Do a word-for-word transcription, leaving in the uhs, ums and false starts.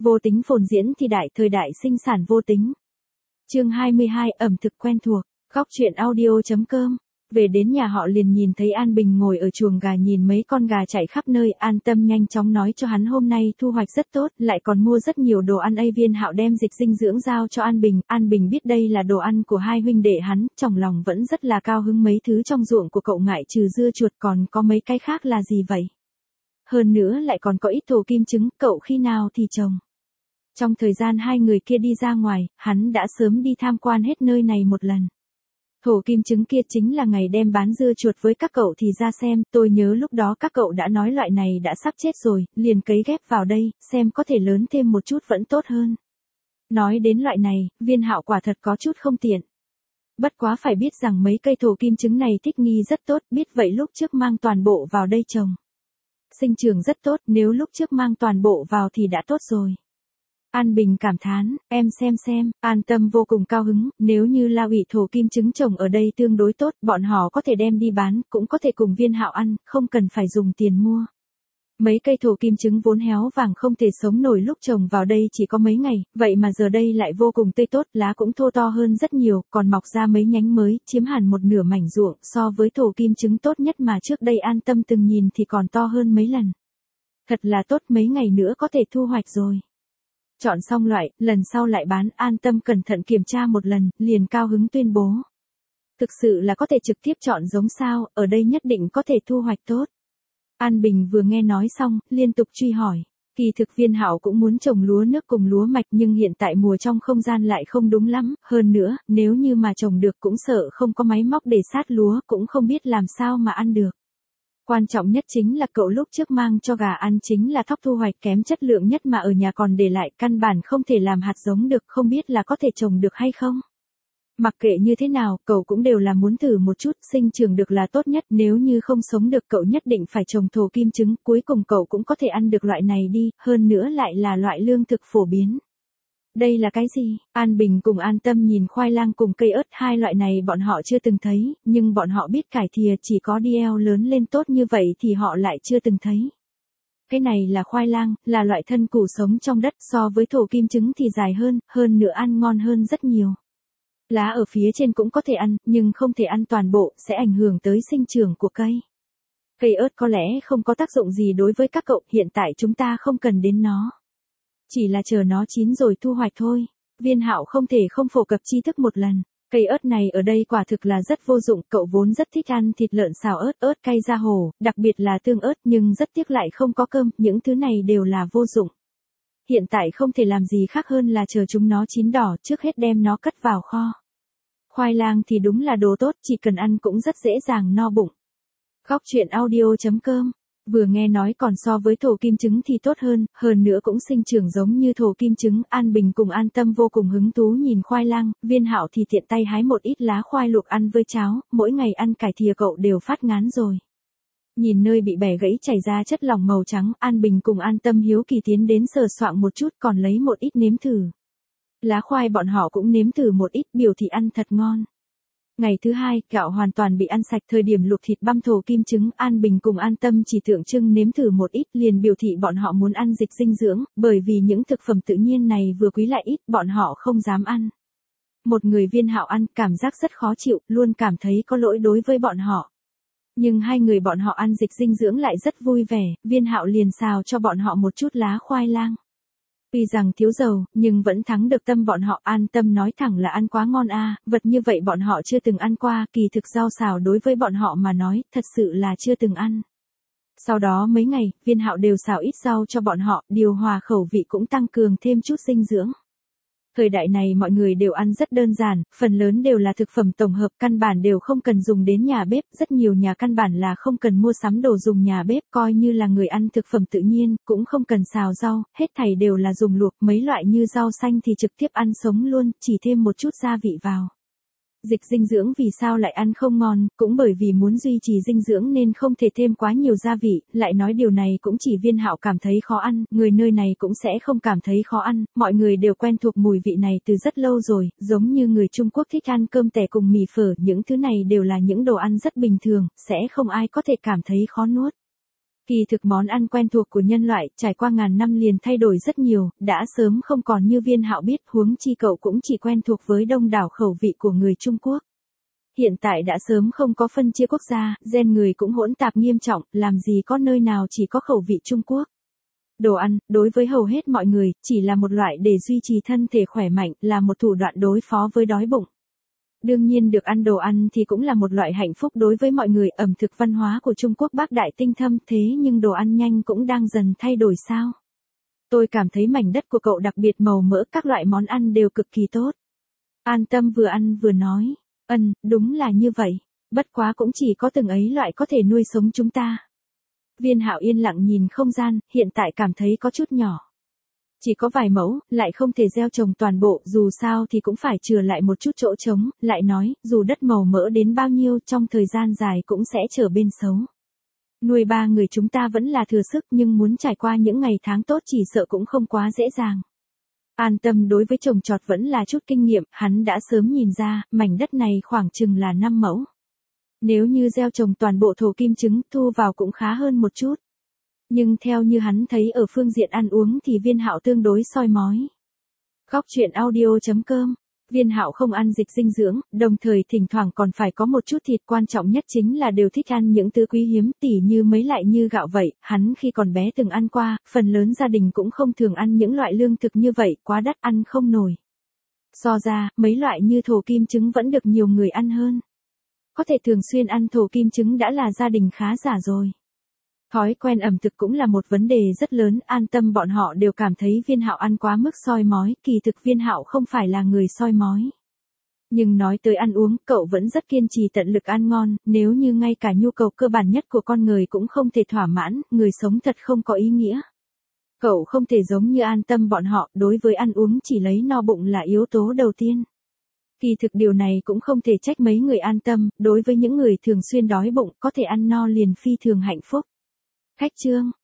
Vô tính phồn diễn thì đại thời đại sinh sản vô tính. Chương hai mươi hai, ẩm thực quen thuộc, góc truyện audio.com. Về đến nhà họ liền nhìn thấy An Bình ngồi ở chuồng gà nhìn mấy con gà chạy khắp nơi. An Tâm nhanh chóng nói cho hắn hôm nay thu hoạch rất tốt, lại còn mua rất nhiều đồ ăn. A Viên Hạo đem dịch dinh dưỡng giao cho An Bình. An Bình biết đây là đồ ăn của hai huynh đệ hắn, trong lòng vẫn rất là cao hứng. Mấy thứ trong ruộng của cậu ngại trừ dưa chuột còn có mấy cái khác là gì vậy? Hơn nữa lại còn có ít thổ kim trứng, cậu khi nào thì trồng? Trong thời gian hai người kia đi ra ngoài, hắn đã sớm đi tham quan hết nơi này một lần. Thổ kim trứng kia chính là ngày đem bán dưa chuột với các cậu thì ra xem, tôi nhớ lúc đó các cậu đã nói loại này đã sắp chết rồi, liền cấy ghép vào đây, xem có thể lớn thêm một chút vẫn tốt hơn. Nói đến loại này, Viên Hạo quả thật có chút không tiện. Bất quá phải biết rằng mấy cây thổ kim trứng này thích nghi rất tốt, biết vậy lúc trước mang toàn bộ vào đây trồng. Sinh trưởng rất tốt, nếu lúc trước mang toàn bộ vào thì đã tốt rồi. An Bình cảm thán, em xem xem, An Tâm vô cùng cao hứng, nếu như La ủy thổ kim trứng trồng ở đây tương đối tốt, bọn họ có thể đem đi bán, cũng có thể cùng Viên Hạo ăn, không cần phải dùng tiền mua. Mấy cây thổ kim trứng vốn héo vàng không thể sống nổi lúc trồng vào đây chỉ có mấy ngày, vậy mà giờ đây lại vô cùng tươi tốt, lá cũng thô to hơn rất nhiều, còn mọc ra mấy nhánh mới, chiếm hẳn một nửa mảnh ruộng, so với thổ kim trứng tốt nhất mà trước đây An Tâm từng nhìn thì còn to hơn mấy lần. Thật là tốt, mấy ngày nữa có thể thu hoạch rồi. Chọn xong loại, lần sau lại bán. An Tâm cẩn thận kiểm tra một lần, liền cao hứng tuyên bố. Thực sự là có thể trực tiếp chọn giống sao, ở đây nhất định có thể thu hoạch tốt. An Bình vừa nghe nói xong, liên tục truy hỏi. Kỳ thực Viên Hạo cũng muốn trồng lúa nước cùng lúa mạch nhưng hiện tại mùa trong không gian lại không đúng lắm, hơn nữa, nếu như mà trồng được cũng sợ không có máy móc để sát lúa, cũng không biết làm sao mà ăn được. Quan trọng nhất chính là cậu lúc trước mang cho gà ăn chính là thóc thu hoạch kém chất lượng nhất mà ở nhà còn để lại, căn bản không thể làm hạt giống được, không biết là có thể trồng được hay không. Mặc kệ như thế nào, cậu cũng đều là muốn thử một chút, sinh trưởng được là tốt nhất, nếu như không sống được cậu nhất định phải trồng thổ kim trứng, cuối cùng cậu cũng có thể ăn được loại này đi, hơn nữa lại là loại lương thực phổ biến. Đây là cái gì? An Bình cùng An Tâm nhìn khoai lang cùng cây ớt, hai loại này bọn họ chưa từng thấy, nhưng bọn họ biết cải thìa chỉ có đi eo lớn lên tốt như vậy thì họ lại chưa từng thấy. Cái này là khoai lang, là loại thân củ sống trong đất, so với thổ kim trứng thì dài hơn, hơn nữa ăn ngon hơn rất nhiều. Lá ở phía trên cũng có thể ăn, nhưng không thể ăn toàn bộ, sẽ ảnh hưởng tới sinh trưởng của cây. Cây ớt có lẽ không có tác dụng gì đối với các cậu, hiện tại chúng ta không cần đến nó. Chỉ là chờ nó chín rồi thu hoạch thôi. Viên Hạo không thể không phổ cập tri thức một lần. Cây ớt này ở đây quả thực là rất vô dụng, cậu vốn rất thích ăn thịt lợn xào ớt, ớt cay ra hồ, đặc biệt là tương ớt, nhưng rất tiếc lại không có cơm, những thứ này đều là vô dụng. Hiện tại không thể làm gì khác hơn là chờ chúng nó chín đỏ, trước hết đem nó cất vào kho. Khoai lang thì đúng là đồ tốt, chỉ cần ăn cũng rất dễ dàng no bụng. Góc truyện audio.com. Vừa nghe nói còn so với thổ kim trứng thì tốt hơn, hơn nữa cũng sinh trưởng giống như thổ kim trứng. An Bình cùng An Tâm vô cùng hứng thú nhìn khoai lang, Viên Hạo thì tiện tay hái một ít lá khoai luộc ăn với cháo, mỗi ngày ăn cải thìa cậu đều phát ngán rồi. Nhìn nơi bị bẻ gãy chảy ra chất lỏng màu trắng, An Bình cùng An Tâm hiếu kỳ tiến đến sờ soạng một chút còn lấy một ít nếm thử. Lá khoai bọn họ cũng nếm thử một ít, biểu thị ăn thật ngon. Ngày thứ hai, gạo hoàn toàn bị ăn sạch, thời điểm luộc thịt băm thổ kim trứng, An Bình cùng An Tâm chỉ tượng trưng nếm thử một ít, liền biểu thị bọn họ muốn ăn dịch dinh dưỡng, bởi vì những thực phẩm tự nhiên này vừa quý lại ít, bọn họ không dám ăn. Một người Viên Hạo ăn, cảm giác rất khó chịu, luôn cảm thấy có lỗi đối với bọn họ. Nhưng hai người bọn họ ăn dịch dinh dưỡng lại rất vui vẻ, Viên Hạo liền xào cho bọn họ một chút lá khoai lang. Tuy rằng thiếu dầu, nhưng vẫn thắng được tâm bọn họ. An Tâm nói thẳng là ăn quá ngon a, vật như vậy bọn họ chưa từng ăn qua, kỳ thực rau xào đối với bọn họ mà nói, thật sự là chưa từng ăn. Sau đó mấy ngày, Viên Hạo đều xào ít rau cho bọn họ, điều hòa khẩu vị cũng tăng cường thêm chút dinh dưỡng. Thời đại này mọi người đều ăn rất đơn giản, phần lớn đều là thực phẩm tổng hợp, căn bản đều không cần dùng đến nhà bếp, rất nhiều nhà căn bản là không cần mua sắm đồ dùng nhà bếp, coi như là người ăn thực phẩm tự nhiên, cũng không cần xào rau, hết thảy đều là dùng luộc, mấy loại như rau xanh thì trực tiếp ăn sống luôn, chỉ thêm một chút gia vị vào. Dịch dinh dưỡng vì sao lại ăn không ngon, cũng bởi vì muốn duy trì dinh dưỡng nên không thể thêm quá nhiều gia vị, lại nói điều này cũng chỉ Viên Hạo cảm thấy khó ăn, người nơi này cũng sẽ không cảm thấy khó ăn, mọi người đều quen thuộc mùi vị này từ rất lâu rồi, giống như người Trung Quốc thích ăn cơm tẻ cùng mì phở, những thứ này đều là những đồ ăn rất bình thường, sẽ không ai có thể cảm thấy khó nuốt. Kỳ thực món ăn quen thuộc của nhân loại, trải qua ngàn năm liền thay đổi rất nhiều, đã sớm không còn như Viên Hạo biết, huống chi cậu cũng chỉ quen thuộc với đông đảo khẩu vị của người Trung Quốc. Hiện tại đã sớm không có phân chia quốc gia, gen người cũng hỗn tạp nghiêm trọng, làm gì có nơi nào chỉ có khẩu vị Trung Quốc. Đồ ăn, đối với hầu hết mọi người, chỉ là một loại để duy trì thân thể khỏe mạnh, là một thủ đoạn đối phó với đói bụng. Đương nhiên được ăn đồ ăn thì cũng là một loại hạnh phúc đối với mọi người, ẩm thực văn hóa của Trung Quốc bác đại tinh thâm, thế nhưng đồ ăn nhanh cũng đang dần thay đổi sao? Tôi cảm thấy mảnh đất của cậu đặc biệt màu mỡ, các loại món ăn đều cực kỳ tốt. An Tâm vừa ăn vừa nói, ừm, đúng là như vậy, bất quá cũng chỉ có từng ấy loại có thể nuôi sống chúng ta. Viên Hạo yên lặng nhìn không gian, hiện tại cảm thấy có chút nhỏ. Chỉ có vài mẫu, lại không thể gieo trồng toàn bộ, dù sao thì cũng phải chừa lại một chút chỗ trống, lại nói, dù đất màu mỡ đến bao nhiêu trong thời gian dài cũng sẽ trở bên xấu. Nuôi ba người chúng ta vẫn là thừa sức, nhưng muốn trải qua những ngày tháng tốt chỉ sợ cũng không quá dễ dàng. An Tâm đối với trồng trọt vẫn là chút kinh nghiệm, hắn đã sớm nhìn ra, mảnh đất này khoảng chừng là năm mẫu. Nếu như gieo trồng toàn bộ thổ kim trứng, thu vào cũng khá hơn một chút. Nhưng theo như hắn thấy ở phương diện ăn uống thì Viên Hạo tương đối soi mói. Góc truyện audio chấm com. Viên Hạo không ăn dịch dinh dưỡng, đồng thời thỉnh thoảng còn phải có một chút thịt, quan trọng nhất chính là đều thích ăn những thứ quý hiếm, tỉ như mấy loại như gạo vậy, hắn khi còn bé từng ăn qua, phần lớn gia đình cũng không thường ăn những loại lương thực như vậy, quá đắt ăn không nổi. So ra, mấy loại như thổ kim trứng vẫn được nhiều người ăn hơn. Có thể thường xuyên ăn thổ kim trứng đã là gia đình khá giả rồi. Thói quen ẩm thực cũng là một vấn đề rất lớn, An Tâm bọn họ đều cảm thấy Viên Hạo ăn quá mức soi mói, kỳ thực Viên Hạo không phải là người soi mói. Nhưng nói tới ăn uống, cậu vẫn rất kiên trì tận lực ăn ngon, nếu như ngay cả nhu cầu cơ bản nhất của con người cũng không thể thỏa mãn, người sống thật không có ý nghĩa. Cậu không thể giống như An Tâm bọn họ, đối với ăn uống chỉ lấy no bụng là yếu tố đầu tiên. Kỳ thực điều này cũng không thể trách mấy người An Tâm, đối với những người thường xuyên đói bụng, có thể ăn no liền phi thường hạnh phúc. Khách chương